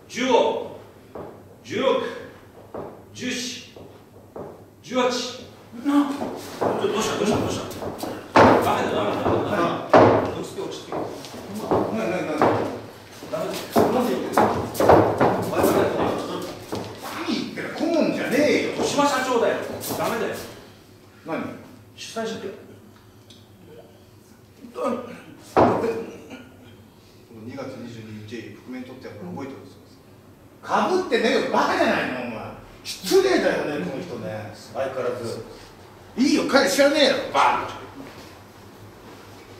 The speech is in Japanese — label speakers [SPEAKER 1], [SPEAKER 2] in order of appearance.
[SPEAKER 1] 15、16、17、18。どうしたダメだ。落ち着け。
[SPEAKER 2] いいって顧問じゃねえよ。
[SPEAKER 1] 豊島社長だよ。ダメだよ。
[SPEAKER 2] 何？
[SPEAKER 1] 主催者って。
[SPEAKER 3] 2月22日、覆面取ってやるから覚えておくんですよ。
[SPEAKER 2] かぶってねえよ、バカじゃないの、お前。失礼だよね、この人ね。相変わらず。いいよ、彼知らねえよ、バカ。